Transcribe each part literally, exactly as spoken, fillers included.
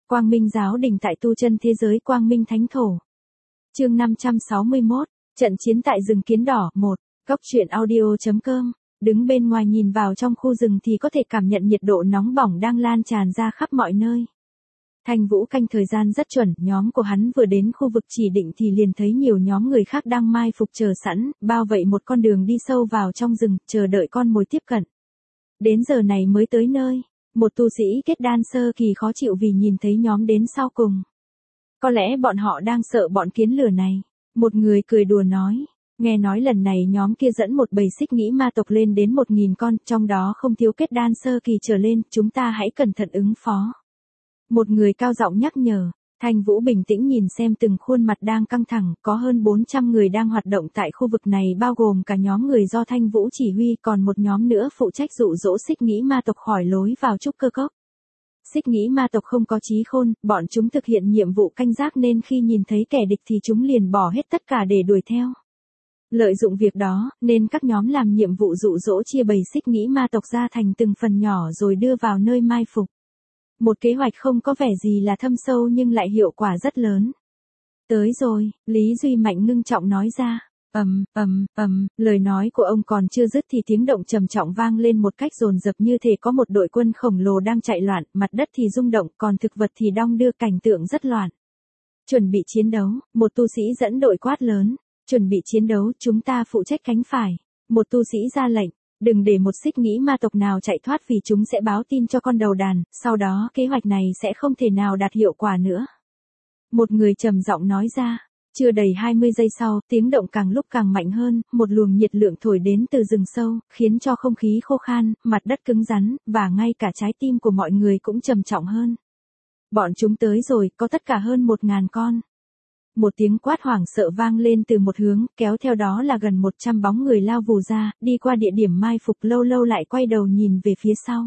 Quang Minh giáo đình tại tu chân thế giới Quang Minh Thánh Thổ. Chương năm trăm sáu mươi mốt, trận chiến tại rừng Kiến Đỏ. Một. Cốc truyện audio.com. Đứng bên ngoài nhìn vào trong khu rừng thì có thể cảm nhận nhiệt độ nóng bỏng đang lan tràn ra khắp mọi nơi. Thanh Vũ canh thời gian rất chuẩn, nhóm của hắn vừa đến khu vực chỉ định thì liền thấy nhiều nhóm người khác đang mai phục chờ sẵn, bao vây một con đường đi sâu vào trong rừng, chờ đợi con mồi tiếp cận. Đến giờ này mới tới nơi, một tu sĩ kết đan sơ kỳ khó chịu vì nhìn thấy nhóm đến sau cùng. Có lẽ bọn họ đang sợ bọn kiến lửa này. Một người cười đùa nói, nghe nói lần này nhóm kia dẫn một bầy xích nghĩ ma tộc lên đến một nghìn con, trong đó không thiếu kết đan sơ kỳ trở lên, chúng ta hãy cẩn thận ứng phó. Một người cao giọng nhắc nhở. Thanh Vũ bình tĩnh nhìn xem từng khuôn mặt đang căng thẳng, có hơn bốn trăm người đang hoạt động tại khu vực này bao gồm cả nhóm người do Thanh Vũ chỉ huy, còn một nhóm nữa phụ trách dụ dỗ xích nghĩ ma tộc khỏi lối vào trúc cơ cốc. Xích nghĩ ma tộc không có trí khôn, bọn chúng thực hiện nhiệm vụ canh giác nên khi nhìn thấy kẻ địch thì chúng liền bỏ hết tất cả để đuổi theo. Lợi dụng việc đó, nên các nhóm làm nhiệm vụ dụ dỗ chia bầy xích nghĩ ma tộc ra thành từng phần nhỏ rồi đưa vào nơi mai phục. Một kế hoạch không có vẻ gì là thâm sâu nhưng lại hiệu quả rất lớn. Tới rồi, Lý Duy Mạnh ngưng trọng nói ra. Ầm, ầm, ầm, lời nói của ông còn chưa dứt thì tiếng động trầm trọng vang lên một cách dồn dập như thể có một đội quân khổng lồ đang chạy loạn, mặt đất thì rung động, còn thực vật thì đong đưa, cảnh tượng rất loạn. Chuẩn bị chiến đấu, một tu sĩ dẫn đội quát lớn. Chuẩn bị chiến đấu, chúng ta phụ trách cánh phải. Một tu sĩ ra lệnh. Đừng để một xích nghĩ ma tộc nào chạy thoát vì chúng sẽ báo tin cho con đầu đàn, sau đó kế hoạch này sẽ không thể nào đạt hiệu quả nữa. Một người trầm giọng nói ra. Chưa đầy hai mươi giây sau, tiếng động càng lúc càng mạnh hơn, một luồng nhiệt lượng thổi đến từ rừng sâu, khiến cho không khí khô khan, mặt đất cứng rắn, và ngay cả trái tim của mọi người cũng trầm trọng hơn. Bọn chúng tới rồi, có tất cả hơn một ngàn con. Một tiếng quát hoảng sợ vang lên từ một hướng, kéo theo đó là gần một trăm bóng người lao vù ra, đi qua địa điểm mai phục, lâu lâu lại quay đầu nhìn về phía sau.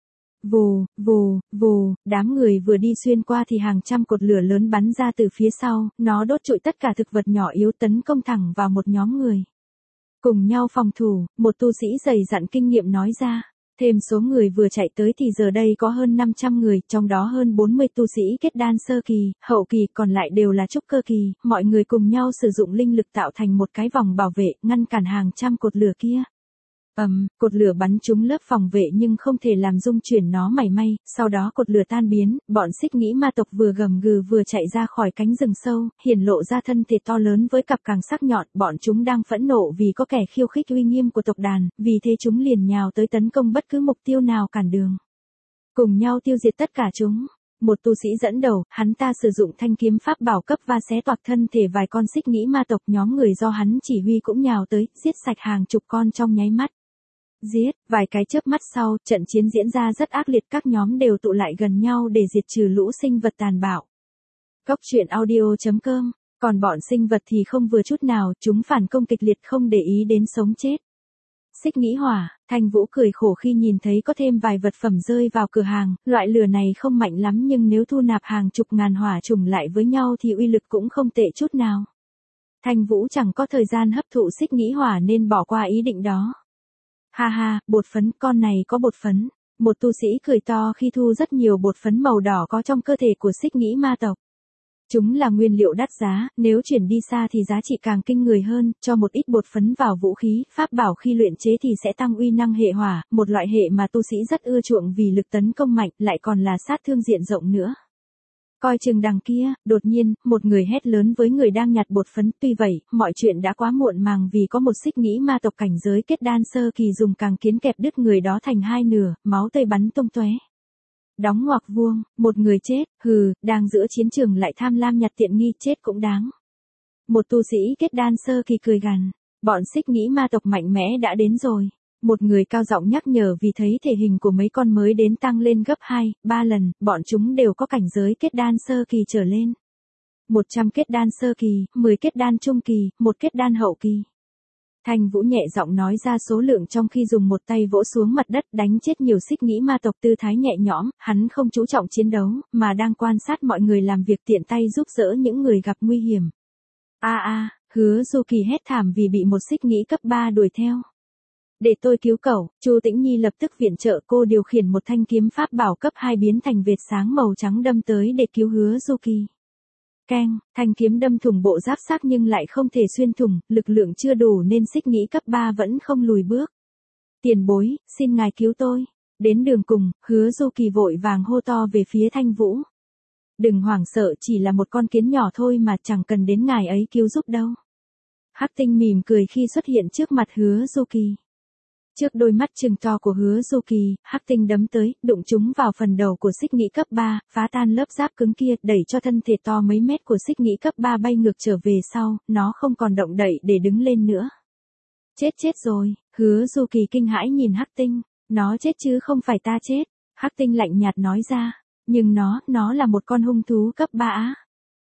Vù, vù, vù, đám người vừa đi xuyên qua thì hàng trăm cột lửa lớn bắn ra từ phía sau, nó đốt trụi tất cả thực vật nhỏ yếu tấn công thẳng vào một nhóm người. Cùng nhau phòng thủ, một tu sĩ dày dặn kinh nghiệm nói ra. Thêm số người vừa chạy tới thì giờ đây có hơn năm trăm người, trong đó hơn bốn mươi tu sĩ kết đan sơ kỳ, hậu kỳ, còn lại đều là trúc cơ kỳ, mọi người cùng nhau sử dụng linh lực tạo thành một cái vòng bảo vệ, ngăn cản hàng trăm cột lửa kia. Ầm, um, cột lửa bắn trúng lớp phòng vệ nhưng không thể làm rung chuyển nó mảy may, sau đó cột lửa tan biến, bọn xích nghĩ ma tộc vừa gầm gừ vừa chạy ra khỏi cánh rừng sâu, hiển lộ ra thân thể to lớn với cặp càng sắc nhọn, bọn chúng đang phẫn nộ vì có kẻ khiêu khích uy nghiêm của tộc đàn, vì thế chúng liền nhào tới tấn công bất cứ mục tiêu nào cản đường. Cùng nhau tiêu diệt tất cả chúng. Một tu sĩ dẫn đầu, hắn ta sử dụng thanh kiếm pháp bảo cấp và xé toạc thân thể vài con xích nghĩ ma tộc, nhóm người do hắn chỉ huy cũng nhào tới, giết sạch hàng chục con trong nháy mắt. Giết, vài cái chớp mắt sau, trận chiến diễn ra rất ác liệt, các nhóm đều tụ lại gần nhau để diệt trừ lũ sinh vật tàn bạo. Cốc truyện audio.com, còn bọn sinh vật thì không vừa chút nào, chúng phản công kịch liệt không để ý đến sống chết. Xích nghĩ hỏa, Thanh Vũ cười khổ khi nhìn thấy có thêm vài vật phẩm rơi vào cửa hàng, loại lửa này không mạnh lắm nhưng nếu thu nạp hàng chục ngàn hỏa trùng lại với nhau thì uy lực cũng không tệ chút nào. Thanh Vũ chẳng có thời gian hấp thụ xích nghĩ hỏa nên bỏ qua ý định đó. Ha ha, bột phấn, con này có bột phấn. Một tu sĩ cười to khi thu rất nhiều bột phấn màu đỏ có trong cơ thể của xích nghĩ ma tộc. Chúng là nguyên liệu đắt giá, nếu chuyển đi xa thì giá trị càng kinh người hơn, cho một ít bột phấn vào vũ khí, pháp bảo khi luyện chế thì sẽ tăng uy năng hệ hỏa, một loại hệ mà tu sĩ rất ưa chuộng vì lực tấn công mạnh, lại còn là sát thương diện rộng nữa. Coi chừng đằng kia, đột nhiên, một người hét lớn với người đang nhặt bột phấn, tuy vậy, mọi chuyện đã quá muộn màng vì có một xích nghĩ ma tộc cảnh giới kết đan sơ kỳ dùng càng kiến kẹp đứt người đó thành hai nửa, máu tươi bắn tung tóe. Đóng ngoặc vuông, một người chết, hừ, đang giữa chiến trường lại tham lam nhặt tiện nghi, chết cũng đáng. Một tu sĩ kết đan sơ kỳ cười gằn, bọn xích nghĩ ma tộc mạnh mẽ đã đến rồi. Một người cao giọng nhắc nhở vì thấy thể hình của mấy con mới đến tăng lên gấp hai, ba lần, bọn chúng đều có cảnh giới kết đan sơ kỳ trở lên. một trăm kết đan sơ kỳ, mười kết đan trung kỳ, một kết đan hậu kỳ. Thanh Vũ nhẹ giọng nói ra số lượng trong khi dùng một tay vỗ xuống mặt đất đánh chết nhiều xích nghĩ ma tộc, tư thái nhẹ nhõm, hắn không chú trọng chiến đấu, mà đang quan sát mọi người làm việc, tiện tay giúp đỡ những người gặp nguy hiểm. A a, Hứa Du Kỳ hét thảm vì bị một xích nghĩ cấp ba đuổi theo. Để tôi cứu cậu, Chu Tĩnh Nhi lập tức viện trợ cô điều khiển một thanh kiếm pháp bảo cấp hai biến thành vệt sáng màu trắng đâm tới để cứu Hứa Du Kỳ. Keng, thanh kiếm đâm thủng bộ giáp xác nhưng lại không thể xuyên thủng, lực lượng chưa đủ nên xích nghĩ cấp ba vẫn không lùi bước. Tiền bối, xin ngài cứu tôi. Đến đường cùng, Hứa Du Kỳ vội vàng hô to về phía Thanh Vũ. Đừng hoảng sợ, chỉ là một con kiến nhỏ thôi mà chẳng cần đến ngài ấy cứu giúp đâu. Hắc Tinh mỉm cười khi xuất hiện trước mặt Hứa Du Kỳ. Trước đôi mắt trừng to của Hứa Du Kỳ, Hắc Tinh đấm tới, đụng chúng vào phần đầu của xích nghĩ cấp ba, phá tan lớp giáp cứng kia, đẩy cho thân thể to mấy mét của xích nghĩ cấp ba bay ngược trở về sau, nó không còn động đậy để đứng lên nữa. Chết chết rồi, Hứa Du Kỳ kinh hãi nhìn Hắc Tinh, nó chết chứ không phải ta chết, Hắc Tinh lạnh nhạt nói ra, nhưng nó, nó là một con hung thú cấp ba á.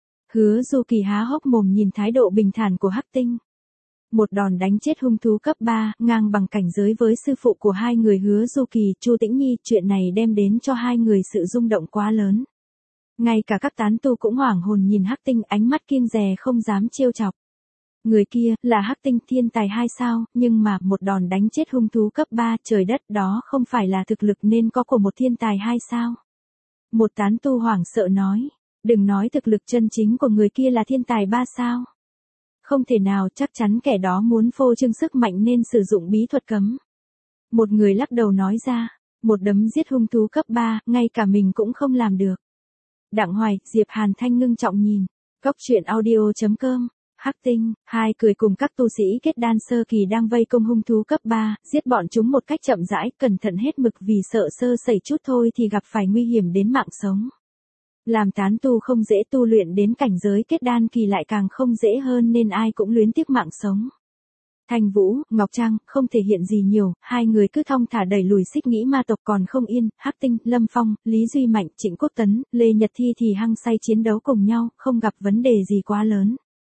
Hứa Du Kỳ há hốc mồm nhìn thái độ bình thản của Hắc Tinh. Một đòn đánh chết hung thú cấp ba, ngang bằng cảnh giới với sư phụ của hai người Hứa Du Kỳ, Chu Tĩnh Nhi, chuyện này đem đến cho hai người sự rung động quá lớn. Ngay cả các tán tu cũng hoảng hồn nhìn Hắc Tinh, ánh mắt kiêng dè không dám trêu chọc. Người kia, là Hắc Tinh thiên tài hai sao, nhưng mà một đòn đánh chết hung thú cấp ba, trời đất, đó không phải là thực lực nên có của một thiên tài hai sao. Một tán tu hoảng sợ nói, đừng nói thực lực chân chính của người kia là thiên tài ba sao. Không thể nào, chắc chắn kẻ đó muốn phô trương sức mạnh nên sử dụng bí thuật cấm. Một người lắc đầu nói ra, một đấm giết hung thú cấp ba, ngay cả mình cũng không làm được. Đặng Hoài, Diệp Hàn Thanh ngưng trọng nhìn, Cốc Truyện Audio chấm com. Hắc Tinh, hai cười cùng các tu sĩ kết đan sơ kỳ đang vây công hung thú cấp ba, giết bọn chúng một cách chậm rãi, cẩn thận hết mực vì sợ sơ sẩy chút thôi thì gặp phải nguy hiểm đến mạng sống. Làm tán tu không dễ, tu luyện đến cảnh giới kết đan kỳ lại càng không dễ hơn nên ai cũng luyến tiếc mạng sống. Thanh Vũ, Ngọc Trang, không thể hiện gì nhiều, hai người cứ thong thả đẩy lùi xích nghĩ ma tộc còn không yên, Hắc Tinh, Lâm Phong, Lý Duy Mạnh, Trịnh Quốc Tấn, Lê Nhật Thi thì hăng say chiến đấu cùng nhau, không gặp vấn đề gì quá lớn.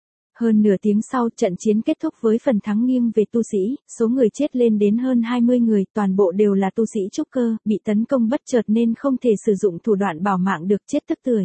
Hơn nửa tiếng sau, trận chiến kết thúc với phần thắng nghiêng về tu sĩ, số người chết lên đến hơn hai mươi người, toàn bộ đều là tu sĩ trúc cơ, bị tấn công bất chợt nên không thể sử dụng thủ đoạn bảo mạng được, chết tức tưởi.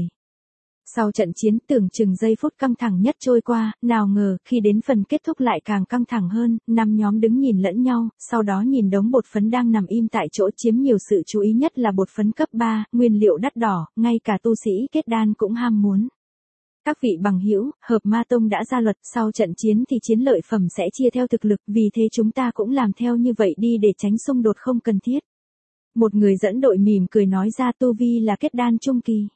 Sau trận chiến tưởng chừng giây phút căng thẳng nhất trôi qua, nào ngờ, khi đến phần kết thúc lại càng căng thẳng hơn, năm nhóm đứng nhìn lẫn nhau, sau đó nhìn đống bột phấn đang nằm im tại chỗ chiếm nhiều sự chú ý nhất là bột phấn cấp ba, nguyên liệu đắt đỏ, ngay cả tu sĩ kết đan cũng ham muốn. Các vị bằng hữu, Hợp Ma Tông đã ra luật, sau trận chiến thì chiến lợi phẩm sẽ chia theo thực lực, vì thế chúng ta cũng làm theo như vậy đi để tránh xung đột không cần thiết. Một người dẫn đội mỉm cười nói ra, tu vi là kết đan trung kỳ.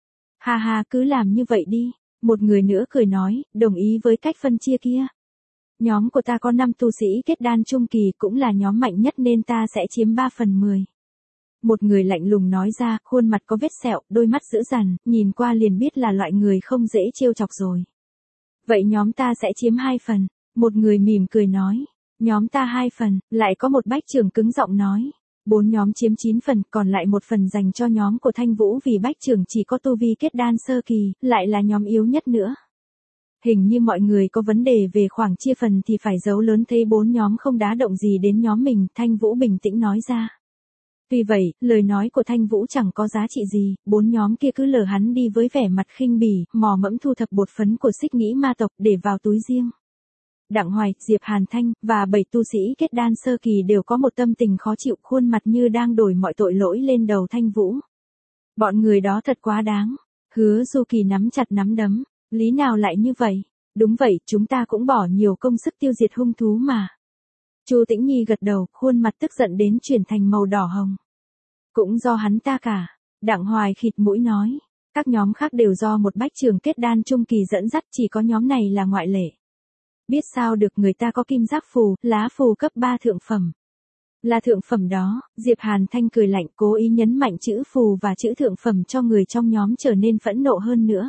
Ha ha, cứ làm như vậy đi. Một người nữa cười nói, đồng ý với cách phân chia kia. Nhóm của ta có năm tu sĩ kết đan trung kỳ, cũng là nhóm mạnh nhất nên ta sẽ chiếm ba phần mười. Một người lạnh lùng nói ra, khuôn mặt có vết sẹo, đôi mắt dữ dằn, nhìn qua liền biết là loại người không dễ trêu chọc rồi. Vậy nhóm ta sẽ chiếm hai phần. Một người mỉm cười nói, nhóm ta hai phần, lại có một bách trưởng cứng giọng nói. Bốn nhóm chiếm chín phần, còn lại một phần dành cho nhóm của Thanh Vũ vì bách trưởng chỉ có tu vi kết đan sơ kỳ, lại là nhóm yếu nhất nữa. Hình như mọi người có vấn đề về khoảng chia phần thì phải giấu lớn, thấy bốn nhóm không đá động gì đến nhóm mình, Thanh Vũ bình tĩnh nói ra. Tuy vậy, lời nói của Thanh Vũ chẳng có giá trị gì, bốn nhóm kia cứ lờ hắn đi với vẻ mặt khinh bỉ, mò mẫm thu thập bột phấn của xích nghĩ ma tộc để vào túi riêng. Đặng Hoài, Diệp Hàn Thanh, và bảy tu sĩ kết đan sơ kỳ đều có một tâm tình khó chịu, khuôn mặt như đang đổ mọi tội lỗi lên đầu Thanh Vũ. Bọn người đó thật quá đáng. Hứa Du Kỳ nắm chặt nắm đấm, lý nào lại như vậy? Đúng vậy, chúng ta cũng bỏ nhiều công sức tiêu diệt hung thú mà. Chu Tĩnh Nhi gật đầu, khuôn mặt tức giận đến chuyển thành màu đỏ hồng. Cũng do hắn ta cả. Đặng Hoài khịt mũi nói, các nhóm khác đều do một bách trưởng kết đan trung kỳ dẫn dắt, chỉ có nhóm này là ngoại lệ. Biết sao được, người ta có kim giác phù, lá phù cấp ba thượng phẩm. Là thượng phẩm đó, Diệp Hàn Thanh cười lạnh, cố ý nhấn mạnh chữ phù và chữ thượng phẩm cho người trong nhóm trở nên phẫn nộ hơn nữa.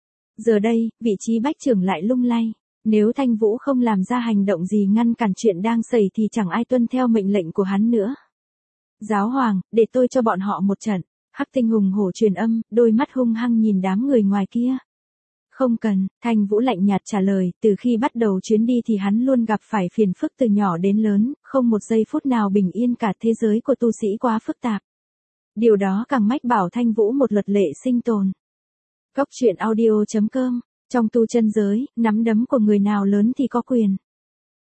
Giờ đây, vị trí bách trưởng lại lung lay. Nếu Thanh Vũ không làm ra hành động gì ngăn cản chuyện đang xảy thì chẳng ai tuân theo mệnh lệnh của hắn nữa. Giáo hoàng, để tôi cho bọn họ một trận. Hắc Tinh hùng hổ truyền âm, đôi mắt hung hăng nhìn đám người ngoài kia. Không cần, Thanh Vũ lạnh nhạt trả lời, từ khi bắt đầu chuyến đi thì hắn luôn gặp phải phiền phức từ nhỏ đến lớn, không một giây phút nào bình yên cả, thế giới của tu sĩ quá phức tạp. Điều đó càng mách bảo Thanh Vũ một luật lệ sinh tồn. Cốc Truyện Audio chấm com. Trong tu chân giới, nắm đấm của người nào lớn thì có quyền.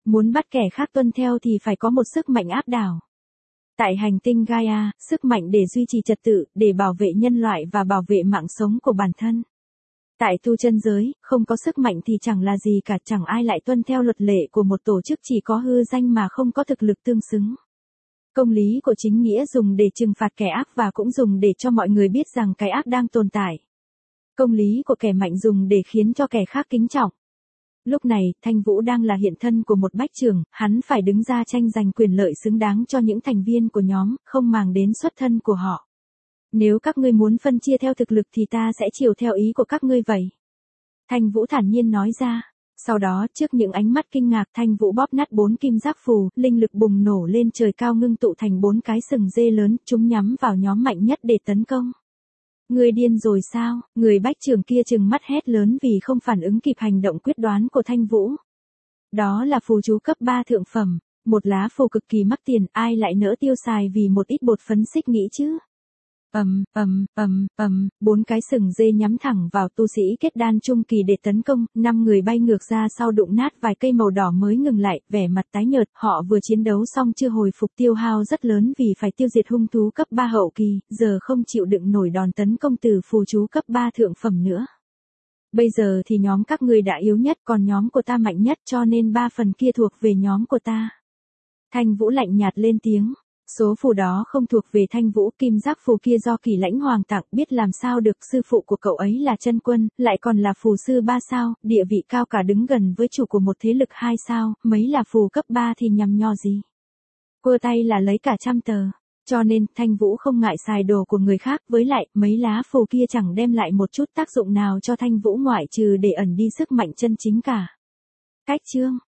Muốn bắt kẻ khác tuân theo thì phải có một sức mạnh áp đảo. Tại hành tinh Gaia, sức mạnh để duy trì trật tự, để bảo vệ nhân loại và bảo vệ mạng sống của bản thân. Tại tu chân giới, không có sức mạnh thì chẳng là gì cả, chẳng ai lại tuân theo luật lệ của một tổ chức chỉ có hư danh mà không có thực lực tương xứng. Công lý của chính nghĩa dùng để trừng phạt kẻ ác và cũng dùng để cho mọi người biết rằng cái ác đang tồn tại. Công lý của kẻ mạnh dùng để khiến cho kẻ khác kính trọng. Lúc này, Thanh Vũ đang là hiện thân của một bách trưởng, hắn phải đứng ra tranh giành quyền lợi xứng đáng cho những thành viên của nhóm, không màng đến xuất thân của họ. Nếu các ngươi muốn phân chia theo thực lực thì ta sẽ chiều theo ý của các ngươi vậy. Thanh Vũ thản nhiên nói ra. Sau đó, trước những ánh mắt kinh ngạc, Thanh Vũ bóp nát bốn kim giác phù, linh lực bùng nổ lên trời cao ngưng tụ thành bốn cái sừng dê lớn, chúng nhắm vào nhóm mạnh nhất để tấn công. Người điên rồi sao? Người bách trưởng kia trừng mắt hét lớn vì không phản ứng kịp hành động quyết đoán của Thanh Vũ. Đó là phù chú cấp ba thượng phẩm, một lá phù cực kỳ mắc tiền, ai lại nỡ tiêu xài vì một ít bột phấn xích nghĩ chứ? Ầm, ầm, ầm, ầm, bốn cái sừng dê nhắm thẳng vào tu sĩ kết đan trung kỳ để tấn công, năm người bay ngược ra sau đụng nát vài cây màu đỏ mới ngừng lại, vẻ mặt tái nhợt, họ vừa chiến đấu xong chưa hồi phục, tiêu hao rất lớn vì phải tiêu diệt hung thú cấp ba hậu kỳ, giờ không chịu đựng nổi đòn tấn công từ phù chú cấp ba thượng phẩm nữa. Bây giờ thì nhóm các ngươi đã yếu nhất, còn nhóm của ta mạnh nhất, cho nên ba phần kia thuộc về nhóm của ta. Thanh Vũ lạnh nhạt lên tiếng. Số phù đó không thuộc về Thanh Vũ, kim giác phù kia do Kỳ Lãnh Hoàng tặng, biết làm sao được, sư phụ của cậu ấy là chân quân, lại còn là phù sư ba sao, địa vị cao cả, đứng gần với chủ của một thế lực hai sao, mấy là phù cấp ba thì nhằm nho gì. Quơ tay là lấy cả trăm tờ, cho nên Thanh Vũ không ngại xài đồ của người khác, với lại mấy lá phù kia chẳng đem lại một chút tác dụng nào cho Thanh Vũ ngoại trừ để ẩn đi sức mạnh chân chính cả. Cách chương